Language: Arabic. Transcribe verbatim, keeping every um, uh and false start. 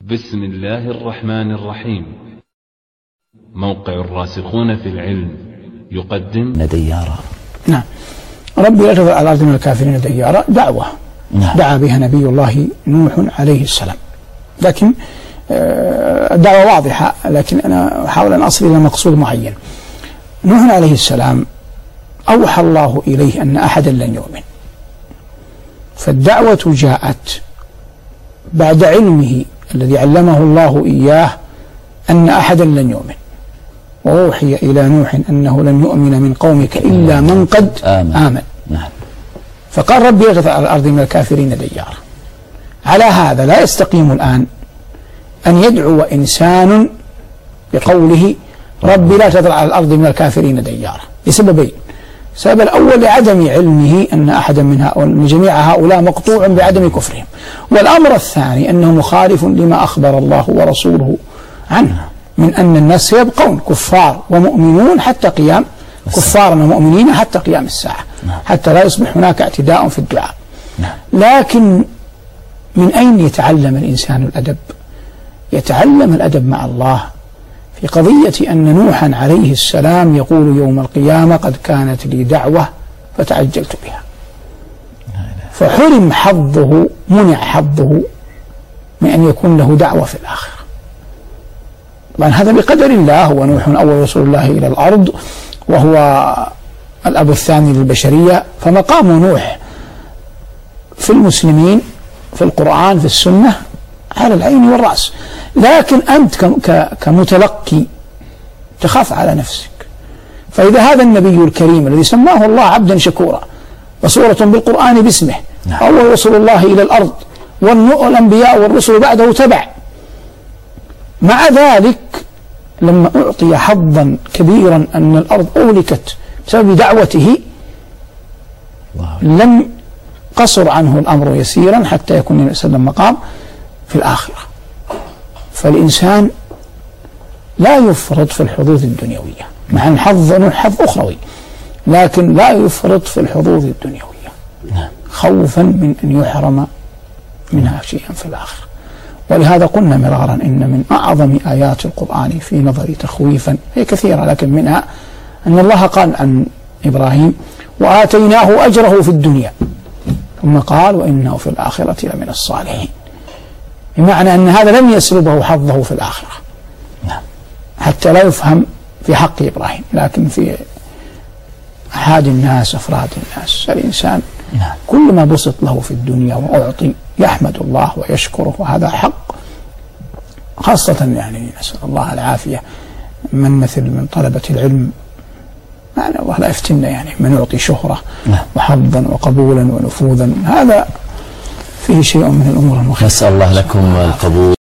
بسم الله الرحمن الرحيم. موقع الراسخون في العلم يقدم ديارا. نعم. ربي لا تذر على الأرض من الكافرين ديارا دعوة. نعم. دعا بها نبي الله نوح عليه السلام، لكن الدعوة واضحة، لكن أنا أحاول أن أصل إلى مقصود معين. نوح عليه السلام أوحى الله إليه أن أحدا لن يؤمن، فالدعوة جاءت بعد علمه الذي علمه الله إياه أن أحدا لن يؤمن، وأوحي إلى نوح أنه لن يؤمن من قومك إلا من قد آمن, آمن. نعم. فقال ربي لا تذر على الأرض من الكافرين ديارا. على هذا لا يستقيم الآن أن يدعو إنسان بقوله ربي لا تذر على الأرض من الكافرين ديارا، لسببين. السبب الأول لعدم علمه أن أحدا من هؤلاء من جميع هؤلاء مقطوع بعدم كفرهم، والأمر الثاني أنه مخالف لما أخبر الله ورسوله عنه من أن الناس سيبقون كفار ومؤمنون حتى قيام كفارا ومؤمنين حتى قيام الساعة، حتى لا يصبح هناك اعتداء في الدعاء. لكن من أين يتعلم الإنسان الأدب؟ يتعلم الأدب مع الله في قضية أن نوحا عليه السلام يقول يوم القيامة قد كانت لي دعوة فتعجلت بها، فحرم حظه، منع حظه من أن يكون له دعوة في الآخرة. طبعا هذا بقدر الله، ونوح أول رسول الله إلى الأرض وهو الأب الثاني للبشرية، فمقام نوح في المسلمين في القرآن في السنة على العين والرأس. لكن أنت كمتلقي تخاف على نفسك، فإذا هذا النبي الكريم الذي سماه الله عبدا شكورا وسورة بالقرآن باسمه أول رسول الله إلى الأرض والأنبياء والرسل بعده تبع، مع ذلك لما أعطي حظا كبيرا أن الأرض أهلكت بسبب دعوته لم قصر عنه الأمر يسيرا حتى يكون النبي صلى الله عليه وسلم مقام في الآخرة. فالإنسان لا يفرط في الحظوظ الدنيوية، مع أن حظ نوح حظ أخروي، لكن لا يفرط في الحظوظ الدنيوية خوفا من أن يحرم منها شيئا في الآخرة. ولهذا قلنا مرارا إن من أعظم آيات القرآن في نظري تخويفا، هي كثيرة لكن منها أن الله قال عن إبراهيم وآتيناه أجره في الدنيا ثم قال وإنه في الآخرة لمن الصالحين، بمعنى أن هذا لم يسلبه حظه في الآخرة حتى لا يفهم في حق إبراهيم، لكن في أحد الناس أفراد الناس الإنسان كل ما بسط له في الدنيا وأعطي يحمد الله ويشكره، وهذا حق، خاصة يعني نسأل الله العافية من مثل من طلبة العلم، يعني الله لا يفتنا، يعني من يعطي شهرة وحظا وقبولا ونفوذا، هذا فيه شيء من الأمور المخيفة. نسأل الله لكم القبول.